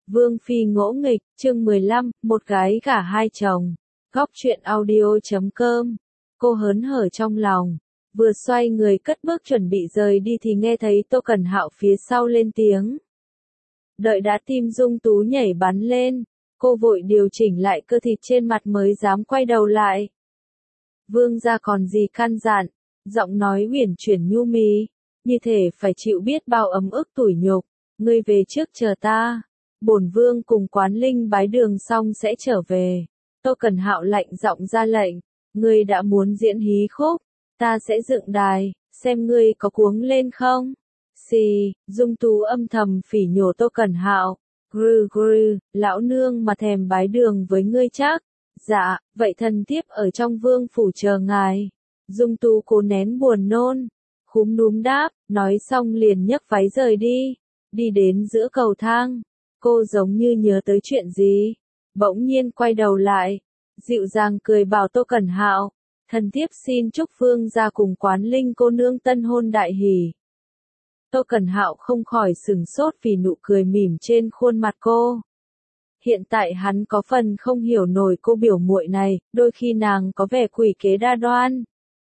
Vương Phi ngỗ nghịch, chương 15, một gái gả hai chồng. Góc truyện audio.com. Cô hớn hở trong lòng, vừa xoay người cất bước chuẩn bị rời đi thì nghe thấy Tô Cẩn Hạo phía sau lên tiếng. Đợi đã tim Dung Tú nhảy bắn lên, cô vội điều chỉnh lại cơ thịt trên mặt mới dám quay đầu lại. Vương gia còn gì căn dặn, giọng nói uyển chuyển nhu mì, như thể phải chịu biết bao ấm ức tủi nhục. Ngươi về trước chờ ta, bổn vương cùng Quán Linh bái đường xong sẽ trở về. Tô Cẩn Hạo lạnh giọng ra lệnh, ngươi đã muốn diễn hí khúc, ta sẽ dựng đài, xem ngươi có cuống lên không. Xì, Dung Tú âm thầm phỉ nhổ Tô Cẩn Hạo. Grư grư, lão nương mà thèm bái đường với ngươi chắc. Dạ, vậy thần thiếp ở trong vương phủ chờ ngài. Dung Tú cố nén buồn nôn, khúm núm đáp, nói xong liền nhấc váy rời đi. Đi đến giữa cầu thang, cô giống như nhớ tới chuyện gì, bỗng nhiên quay đầu lại, dịu dàng cười bảo Tô Cẩn Hạo, thần thiếp xin chúc Vương gia cùng Quán Linh cô nương tân hôn đại hỷ. Tô Cẩn Hạo không khỏi sửng sốt vì nụ cười mỉm trên khuôn mặt cô. Hiện tại hắn có phần không hiểu nổi cô biểu muội này, đôi khi nàng có vẻ quỷ kế đa đoan,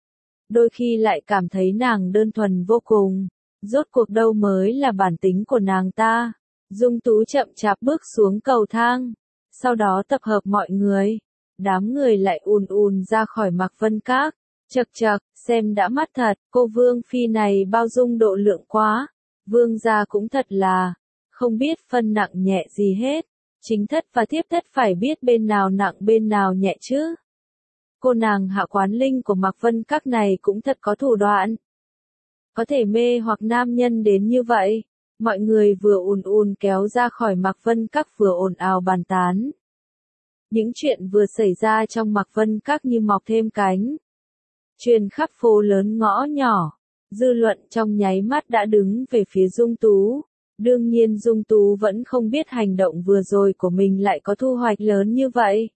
đôi khi lại cảm thấy nàng đơn thuần vô cùng. Rốt cuộc đâu mới là bản tính của nàng ta. Dung Tú chậm chạp bước xuống cầu thang, sau đó tập hợp mọi người. Đám người lại ùn ùn ra khỏi Mạc Vân Các. Chậc chậc, xem đã mắt thật, cô Vương Phi này bao dung độ lượng quá. Vương gia cũng thật là không biết phân nặng nhẹ gì hết. Chính thất và thiếp thất phải biết bên nào nặng bên nào nhẹ chứ. Cô nàng Hạ Quán Linh của Mạc Vân Các này cũng thật có thủ đoạn, có thể mê hoặc nam nhân đến như vậy. Mọi người vừa ùn ùn kéo ra khỏi Mạc Vân Các vừa ồn ào bàn tán. Những chuyện vừa xảy ra trong Mạc Vân Các như mọc thêm cánh, truyền khắp phố lớn ngõ nhỏ. Dư luận trong nháy mắt đã đứng về phía Dung Tú. Đương nhiên Dung Tú vẫn không biết hành động vừa rồi của mình lại có thu hoạch lớn như vậy.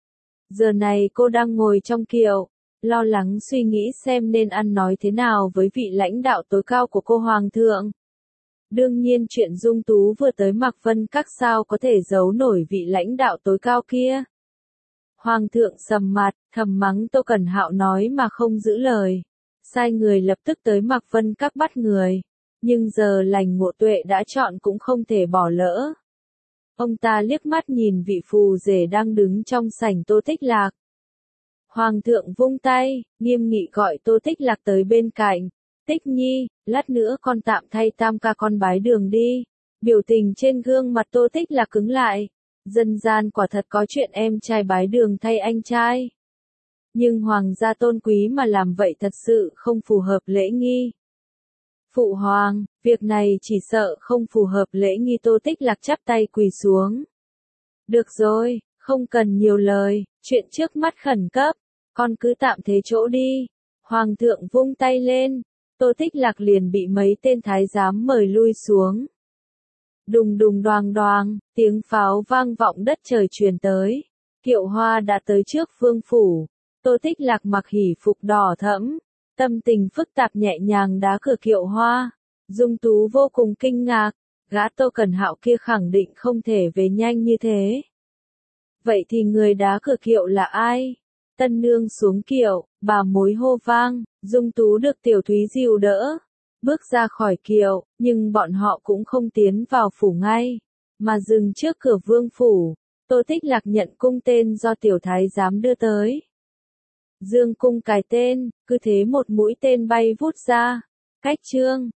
Giờ này cô đang ngồi trong kiệu, lo lắng suy nghĩ xem nên ăn nói thế nào với vị lãnh đạo tối cao của cô Hoàng thượng. Đương nhiên chuyện Dung Tú vừa tới Mạc Vân Các sao có thể giấu nổi vị lãnh đạo tối cao kia. Hoàng thượng sầm mặt, thầm mắng Tô Cẩn Hạo nói mà không giữ lời. Sai người lập tức tới Mạc Vân Các bắt người. Nhưng giờ lành ngộ tuệ đã chọn cũng không thể bỏ lỡ. Ông ta liếc mắt nhìn vị phù rể đang đứng trong sảnh Tô Tích Lạc. Hoàng thượng vung tay, nghiêm nghị gọi Tô Tích Lạc tới bên cạnh. Tích Nhi, lát nữa con tạm thay tam ca con bái đường đi. Biểu tình trên gương mặt Tô Tích Lạc cứng lại. Dân gian quả thật có chuyện em trai bái đường thay anh trai. Nhưng hoàng gia tôn quý mà làm vậy thật sự không phù hợp lễ nghi. Phụ hoàng, việc này chỉ sợ không phù hợp lễ nghi. Tô Tích Lạc chắp tay quỳ xuống. Được rồi, không cần nhiều lời, chuyện trước mắt khẩn cấp, con cứ tạm thế chỗ đi. Hoàng thượng vung tay lên, Tô Tích Lạc liền bị mấy tên thái giám mời lui xuống. Đùng đùng đoàng đoàng, tiếng pháo vang vọng đất trời truyền tới. Kiệu hoa đã tới trước vương phủ. Tô Tích Lạc mặc hỉ phục đỏ thẫm, tâm tình phức tạp nhẹ nhàng đá cửa kiệu hoa. Dung Tú vô cùng kinh ngạc, gã Tô Cẩn Hạo kia khẳng định không thể về nhanh như thế. Vậy thì người đá cửa kiệu là ai? Tân nương xuống kiệu, bà mối hô vang, Dung Tú được Tiểu Thúy dìu đỡ, bước ra khỏi kiệu, nhưng bọn họ cũng không tiến vào phủ ngay, mà dừng trước cửa vương phủ. Tô Tích Lạc nhận cung tên do tiểu thái giám đưa tới. Dương cung cài tên, cứ thế một mũi tên bay vút ra. Cách chương